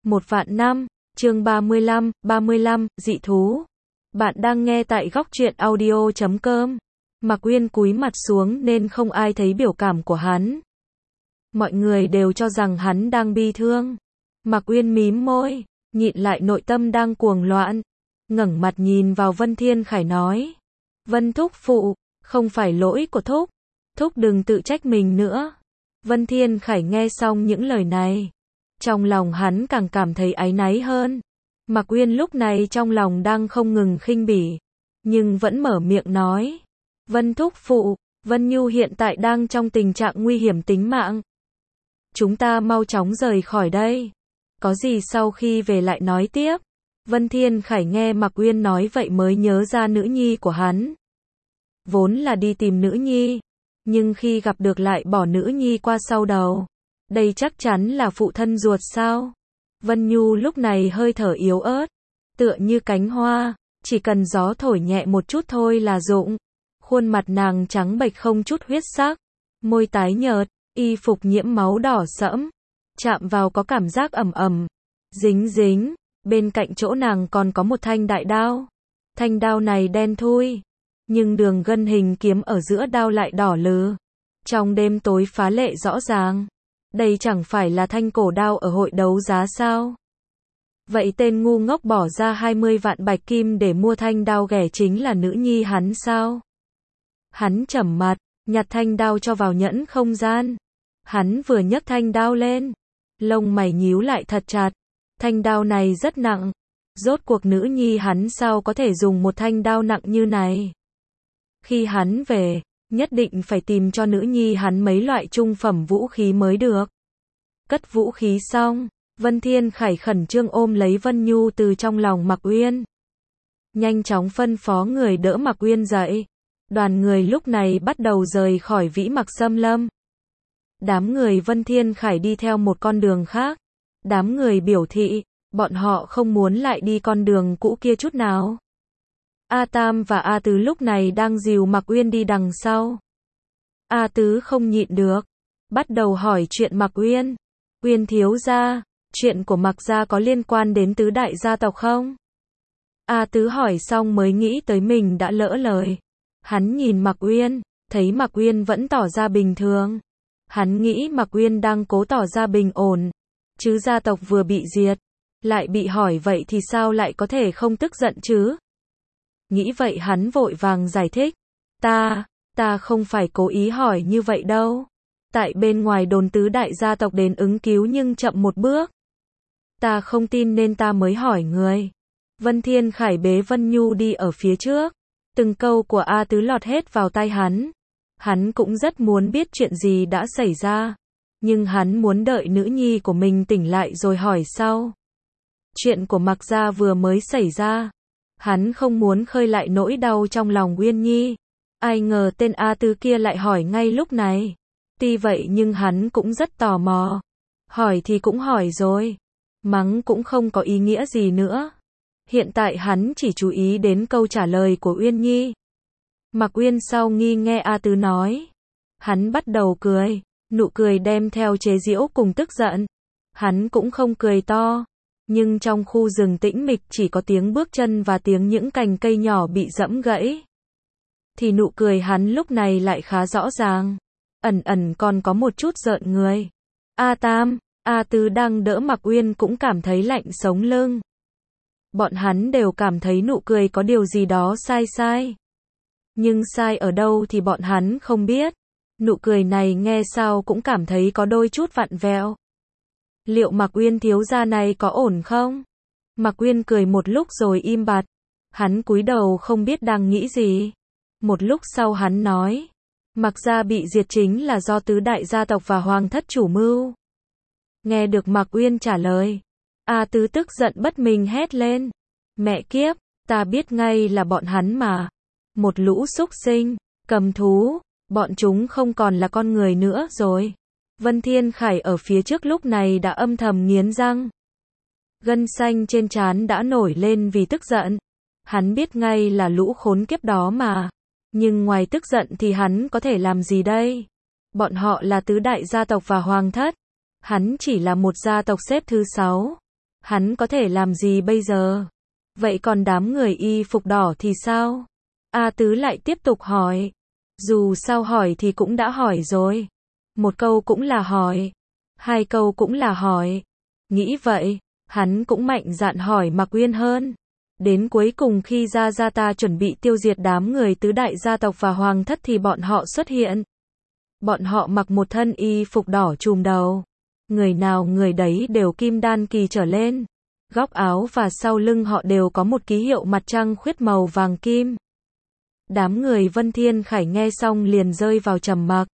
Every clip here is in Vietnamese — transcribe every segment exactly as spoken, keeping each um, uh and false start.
Một vạn năm, chương ba mươi lăm, ba mươi lăm, dị thú. Bạn đang nghe tại góc truyện audio chấm com. Mạc Uyên cúi mặt xuống nên không ai thấy biểu cảm của hắn. Mọi người đều cho rằng hắn đang bi thương. Mạc Uyên mím môi, nhịn lại nội tâm đang cuồng loạn, ngẩng mặt nhìn vào Vân Thiên Khải nói: Vân thúc phụ, không phải lỗi của thúc, thúc đừng tự trách mình nữa. Vân Thiên Khải nghe xong những lời này, trong lòng hắn càng cảm thấy áy náy hơn. Mạc Uyên lúc này trong lòng đang không ngừng khinh bỉ, nhưng vẫn mở miệng nói: Vân thúc phụ, Vân Nhu hiện tại đang trong tình trạng nguy hiểm tính mạng. Chúng ta mau chóng rời khỏi đây. Có gì sau khi về lại nói tiếp. Vân Thiên Khải nghe Mạc Uyên nói vậy mới nhớ ra nữ nhi của hắn. Vốn là đi tìm nữ nhi, nhưng khi gặp được lại bỏ nữ nhi qua sau đầu. Đây chắc chắn là phụ thân ruột sao? Vân Nhu lúc này hơi thở yếu ớt, tựa như cánh hoa, chỉ cần gió thổi nhẹ một chút thôi là rụng. Khuôn mặt nàng trắng bệch không chút huyết sắc, môi tái nhợt, y phục nhiễm máu đỏ sẫm, chạm vào có cảm giác ẩm ẩm, dính dính. Bên cạnh chỗ nàng còn có một thanh đại đao. Thanh đao này đen thui, nhưng đường gân hình kiếm ở giữa đao lại đỏ lừ, trong đêm tối phá lệ rõ ràng. Đây chẳng phải là thanh cổ đao ở hội đấu giá sao? Vậy tên ngu ngốc bỏ ra hai mươi vạn bạch kim để mua thanh đao ghẻ chính là nữ nhi hắn sao? Hắn trầm mặt, nhặt thanh đao cho vào nhẫn không gian. Hắn vừa nhấc thanh đao lên, lông mày nhíu lại thật chặt. Thanh đao này rất nặng, rốt cuộc nữ nhi hắn sao có thể dùng một thanh đao nặng như này? Khi hắn về, nhất định phải tìm cho nữ nhi hắn mấy loại trung phẩm vũ khí mới được. Cất vũ khí xong, Vân Thiên Khải khẩn trương ôm lấy Vân Nhu từ trong lòng Mạc Uyên. Nhanh chóng phân phó người đỡ Mạc Uyên dậy. Đoàn người lúc này bắt đầu rời khỏi Vĩ Mặc Xâm Lâm. Đám người Vân Thiên Khải đi theo một con đường khác. Đám người biểu thị, bọn họ không muốn lại đi con đường cũ kia chút nào. A Tam và A Tứ lúc này đang dìu Mạc Uyên đi đằng sau. A Tứ không nhịn được, bắt đầu hỏi chuyện Mạc Uyên. Uyên thiếu gia, chuyện của Mạc gia có liên quan đến tứ đại gia tộc không? A Tứ hỏi xong mới nghĩ tới mình đã lỡ lời. Hắn nhìn Mạc Uyên, thấy Mạc Uyên vẫn tỏ ra bình thường. Hắn nghĩ Mạc Uyên đang cố tỏ ra bình ổn, chứ gia tộc vừa bị diệt, lại bị hỏi vậy thì sao lại có thể không tức giận chứ? Nghĩ vậy hắn vội vàng giải thích. Ta, ta không phải cố ý hỏi như vậy đâu. Tại bên ngoài đồn tứ đại gia tộc đến ứng cứu nhưng chậm một bước. Ta không tin nên ta mới hỏi người. Vân Thiên Khải bế Vân Nhu đi ở phía trước. Từng câu của A Tứ lọt hết vào tai hắn. Hắn cũng rất muốn biết chuyện gì đã xảy ra. Nhưng hắn muốn đợi nữ nhi của mình tỉnh lại rồi hỏi sau. Chuyện của Mạc gia vừa mới xảy ra. Hắn không muốn khơi lại nỗi đau trong lòng Uyên Nhi. Ai ngờ tên A Tứ kia lại hỏi ngay lúc này. Tuy vậy nhưng hắn cũng rất tò mò. Hỏi thì cũng hỏi rồi. Mắng cũng không có ý nghĩa gì nữa. Hiện tại hắn chỉ chú ý đến câu trả lời của Uyên Nhi. Mạc Uyên sau nghi nghe A Tứ nói. Hắn bắt đầu cười. Nụ cười đem theo chế giễu cùng tức giận. Hắn cũng không cười to. Nhưng trong khu rừng tĩnh mịch chỉ có tiếng bước chân và tiếng những cành cây nhỏ bị giẫm gãy. Thì nụ cười hắn lúc này lại khá rõ ràng. Ẩn ẩn còn có một chút rợn người. A Tam, A Tứ đang đỡ Mạc Uyên cũng cảm thấy lạnh sống lưng. Bọn hắn đều cảm thấy nụ cười có điều gì đó sai sai. Nhưng sai ở đâu thì bọn hắn không biết. Nụ cười này nghe sao cũng cảm thấy có đôi chút vặn vẹo. Liệu Mạc Uyên thiếu gia này có ổn không? Mạc Uyên cười một lúc rồi im bặt. Hắn cúi đầu không biết đang nghĩ gì. Một lúc sau hắn nói. Mạc gia bị diệt chính là do tứ đại gia tộc và hoàng thất chủ mưu. Nghe được Mạc Uyên trả lời. A Tứ tức giận bất mình hét lên. Mẹ kiếp, ta biết ngay là bọn hắn mà. Một lũ súc sinh, cầm thú. Bọn chúng không còn là con người nữa rồi. Vân Thiên Khải ở phía trước lúc này đã âm thầm nghiến răng. Gân xanh trên trán đã nổi lên vì tức giận. Hắn biết ngay là lũ khốn kiếp đó mà. Nhưng ngoài tức giận thì hắn có thể làm gì đây? Bọn họ là tứ đại gia tộc và hoàng thất. Hắn chỉ là một gia tộc xếp thứ sáu. Hắn có thể làm gì bây giờ? Vậy còn đám người y phục đỏ thì sao? A Tứ lại tiếp tục hỏi. Dù sao hỏi thì cũng đã hỏi rồi. Một câu cũng là hỏi. Hai câu cũng là hỏi. Nghĩ vậy, hắn cũng mạnh dạn hỏi Mạc Uyên hơn. Đến cuối cùng khi Gia Gia ta chuẩn bị tiêu diệt đám người tứ đại gia tộc và hoàng thất thì bọn họ xuất hiện. Bọn họ mặc một thân y phục đỏ trùm đầu. Người nào người đấy đều kim đan kỳ trở lên. Góc áo và sau lưng họ đều có một ký hiệu mặt trăng khuyết màu vàng kim. Đám người Vân Thiên Khải nghe xong liền rơi vào trầm mặc.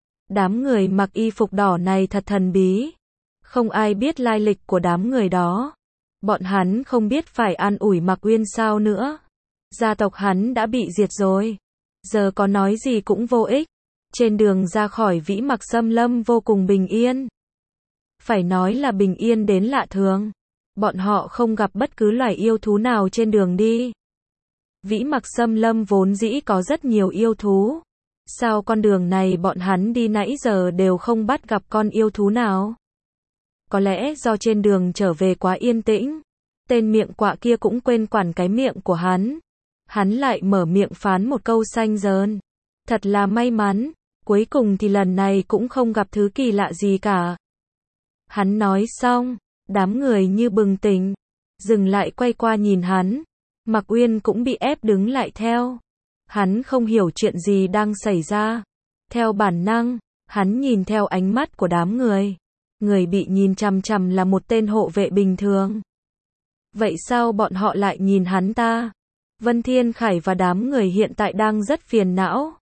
Đám người mặc y phục đỏ này thật thần bí. Không ai biết lai lịch của đám người đó. Bọn hắn không biết phải an ủi Mạc Uyên sao nữa. Gia tộc hắn đã bị diệt rồi. Giờ có nói gì cũng vô ích. Trên đường ra khỏi Vĩ Mặc Xâm Lâm vô cùng bình yên. Phải nói là bình yên đến lạ thường. Bọn họ không gặp bất cứ loài yêu thú nào trên đường đi. Vĩ Mặc Xâm Lâm vốn dĩ có rất nhiều yêu thú. Sao con đường này bọn hắn đi nãy giờ đều không bắt gặp con yêu thú nào? Có lẽ do trên đường trở về quá yên tĩnh. Tên miệng quạ kia cũng quên quản cái miệng của hắn. Hắn lại mở miệng phán một câu xanh dờn. Thật là may mắn. Cuối cùng thì lần này cũng không gặp thứ kỳ lạ gì cả. Hắn nói xong, đám người như bừng tỉnh, dừng lại quay qua nhìn hắn. Mạc Uyên cũng bị ép đứng lại theo. Hắn không hiểu chuyện gì đang xảy ra. Theo bản năng, hắn nhìn theo ánh mắt của đám người. Người bị nhìn chằm chằm là một tên hộ vệ bình thường. Vậy sao bọn họ lại nhìn hắn ta? Vân Thiên Khải và đám người hiện tại đang rất phiền não.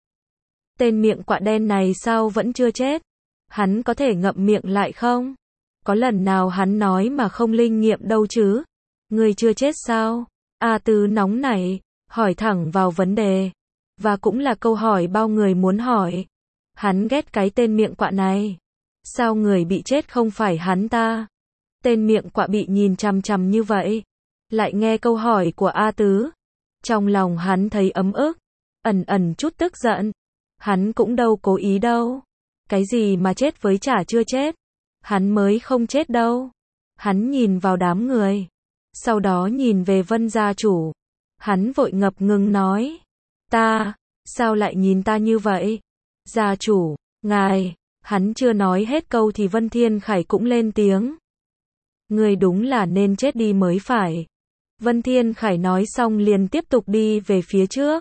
Tên miệng quạ đen này sao vẫn chưa chết? Hắn có thể ngậm miệng lại không? Có lần nào hắn nói mà không linh nghiệm đâu chứ? Người chưa chết sao? A Tứ nóng nảy, hỏi thẳng vào vấn đề. Và cũng là câu hỏi bao người muốn hỏi. Hắn ghét cái tên miệng quạ này. Sao người bị chết không phải hắn ta? Tên miệng quạ bị nhìn chằm chằm như vậy. Lại nghe câu hỏi của A Tứ. Trong lòng hắn thấy ấm ức. Ẩn ẩn chút tức giận. Hắn cũng đâu cố ý đâu. Cái gì mà chết với chả chưa chết. Hắn mới không chết đâu. Hắn nhìn vào đám người. Sau đó nhìn về Vân gia chủ. Hắn vội ngập ngừng nói. Ta, sao lại nhìn ta như vậy? Gia chủ, ngài. Hắn chưa nói hết câu thì Vân Thiên Khải cũng lên tiếng. Người đúng là nên chết đi mới phải. Vân Thiên Khải nói xong liền tiếp tục đi về phía trước.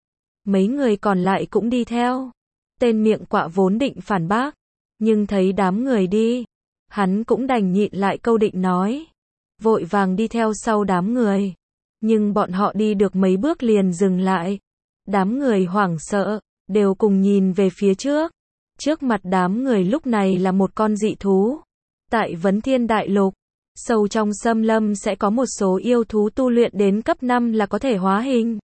Mấy người còn lại cũng đi theo. Tên miệng quạ vốn định phản bác. Nhưng thấy đám người đi. Hắn cũng đành nhịn lại câu định nói. Vội vàng đi theo sau đám người. Nhưng bọn họ đi được mấy bước liền dừng lại. Đám người hoảng sợ, đều cùng nhìn về phía trước. Trước mặt đám người lúc này là một con dị thú. Tại Vấn Thiên Đại Lục, sâu trong xâm lâm sẽ có một số yêu thú tu luyện đến cấp năm là có thể hóa hình.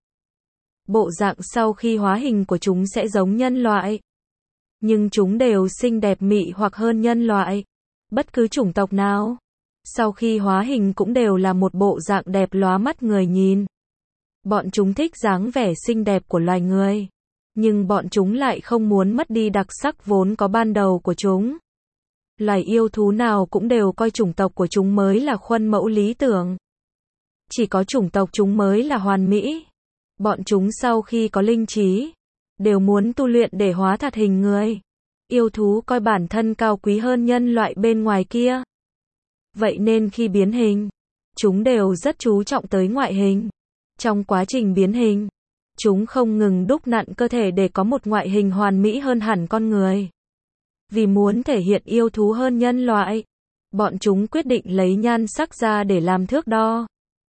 Bộ dạng sau khi hóa hình của chúng sẽ giống nhân loại. Nhưng chúng đều xinh đẹp mị hoặc hơn nhân loại. Bất cứ chủng tộc nào. Sau khi hóa hình cũng đều là một bộ dạng đẹp lóa mắt người nhìn. Bọn chúng thích dáng vẻ xinh đẹp của loài người. Nhưng bọn chúng lại không muốn mất đi đặc sắc vốn có ban đầu của chúng. Loài yêu thú nào cũng đều coi chủng tộc của chúng mới là khuôn mẫu lý tưởng. Chỉ có chủng tộc chúng mới là hoàn mỹ. Bọn chúng sau khi có linh trí, đều muốn tu luyện để hóa thật hình người. Yêu thú coi bản thân cao quý hơn nhân loại bên ngoài kia. Vậy nên khi biến hình, chúng đều rất chú trọng tới ngoại hình. Trong quá trình biến hình, chúng không ngừng đúc nặn cơ thể để có một ngoại hình hoàn mỹ hơn hẳn con người. Vì muốn thể hiện yêu thú hơn nhân loại, bọn chúng quyết định lấy nhan sắc ra để làm thước đo.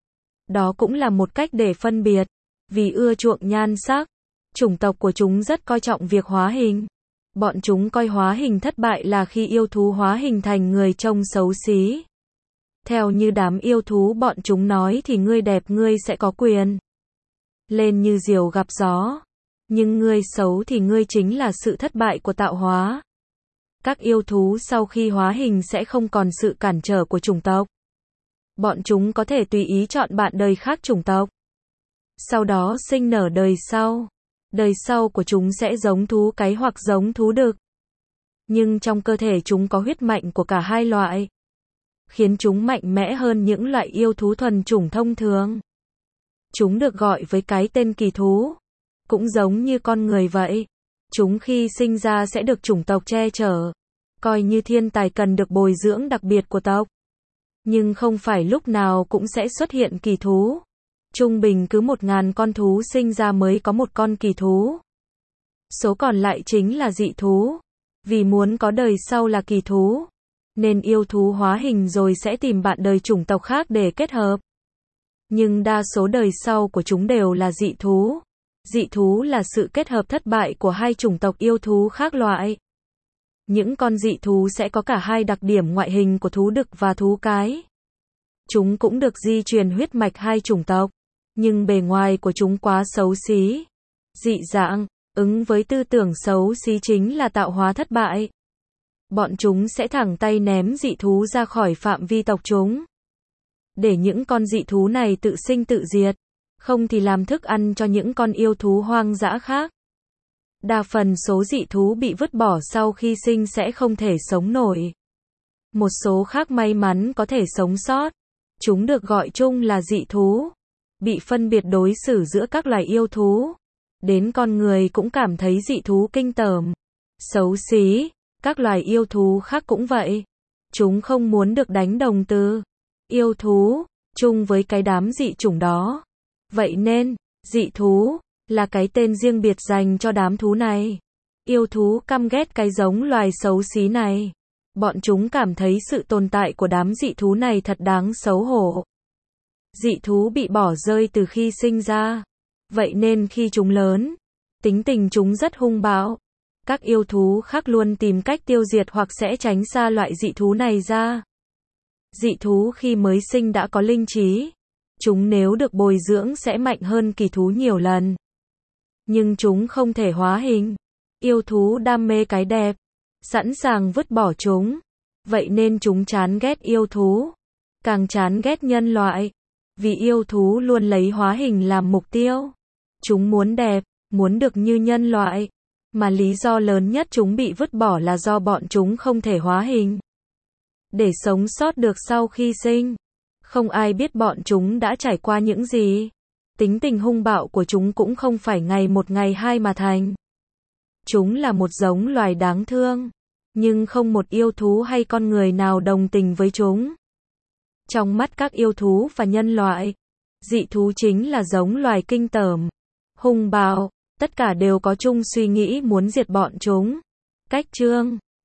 Đó cũng là một cách để phân biệt. Vì ưa chuộng nhan sắc, chủng tộc của chúng rất coi trọng việc hóa hình. Bọn chúng coi hóa hình thất bại là khi yêu thú hóa hình thành người trông xấu xí. Theo như đám yêu thú bọn chúng nói thì ngươi đẹp ngươi sẽ có quyền lên như diều gặp gió. Nhưng ngươi xấu thì ngươi chính là sự thất bại của tạo hóa. Các yêu thú sau khi hóa hình sẽ không còn sự cản trở của chủng tộc. Bọn chúng có thể tùy ý chọn bạn đời khác chủng tộc. Sau đó sinh nở đời sau. Đời sau của chúng sẽ giống thú cái hoặc giống thú đực. Nhưng trong cơ thể chúng có huyết mạch của cả hai loại. khiến chúng mạnh mẽ hơn những loại yêu thú thuần chủng thông thường. Chúng được gọi với cái tên kỳ thú. Cũng giống như con người vậy. Chúng khi sinh ra sẽ được chủng tộc che chở, coi như thiên tài cần được bồi dưỡng đặc biệt của tộc. Nhưng không phải lúc nào cũng sẽ xuất hiện kỳ thú. Trung bình cứ một ngàn con thú sinh ra mới có một con kỳ thú. Số còn lại chính là dị thú. Vì muốn có đời sau là kỳ thú, nên yêu thú hóa hình rồi sẽ tìm bạn đời chủng tộc khác để kết hợp. Nhưng đa số đời sau của chúng đều là dị thú. Dị thú là sự kết hợp thất bại của hai chủng tộc yêu thú khác loại. Những con dị thú sẽ có cả hai đặc điểm ngoại hình của thú đực và thú cái. Chúng cũng được di truyền huyết mạch hai chủng tộc, nhưng bề ngoài của chúng quá xấu xí, dị dạng, ứng với tư tưởng xấu xí chính là tạo hóa thất bại. Bọn chúng sẽ thẳng tay ném dị thú ra khỏi phạm vi tộc chúng, để những con dị thú này tự sinh tự diệt, không thì làm thức ăn cho những con yêu thú hoang dã khác. Đa phần số dị thú bị vứt bỏ sau khi sinh sẽ không thể sống nổi. Một số khác may mắn có thể sống sót. Chúng được gọi chung là dị thú. Bị phân biệt đối xử giữa các loài yêu thú. Đến con người cũng cảm thấy dị thú kinh tởm, xấu xí. Các loài yêu thú khác cũng vậy. Chúng không muốn được đánh đồng từ yêu thú chung với cái đám dị chủng đó. Vậy nên, dị thú là cái tên riêng biệt dành cho đám thú này. Yêu thú căm ghét cái giống loài xấu xí này. Bọn chúng cảm thấy sự tồn tại của đám dị thú này thật đáng xấu hổ. Dị thú bị bỏ rơi từ khi sinh ra. Vậy nên khi chúng lớn, tính tình chúng rất hung bạo. Các yêu thú khác luôn tìm cách tiêu diệt hoặc sẽ tránh xa loại dị thú này ra. Dị thú khi mới sinh đã có linh trí. Chúng nếu được bồi dưỡng sẽ mạnh hơn kỳ thú nhiều lần. Nhưng chúng không thể hóa hình. Yêu thú đam mê cái đẹp, sẵn sàng vứt bỏ chúng. Vậy nên chúng chán ghét yêu thú, càng chán ghét nhân loại. Vì yêu thú luôn lấy hóa hình làm mục tiêu. Chúng muốn đẹp, muốn được như nhân loại. Mà lý do lớn nhất chúng bị vứt bỏ là do bọn chúng không thể hóa hình. Để sống sót được sau khi sinh, không ai biết bọn chúng đã trải qua những gì. Tính tình hung bạo của chúng cũng không phải ngày một ngày hai mà thành. Chúng là một giống loài đáng thương, nhưng không một yêu thú hay con người nào đồng tình với chúng. Trong mắt các yêu thú và nhân loại, dị thú chính là giống loài kinh tởm, hung bạo, tất cả đều có chung suy nghĩ muốn diệt bọn chúng. Cách chương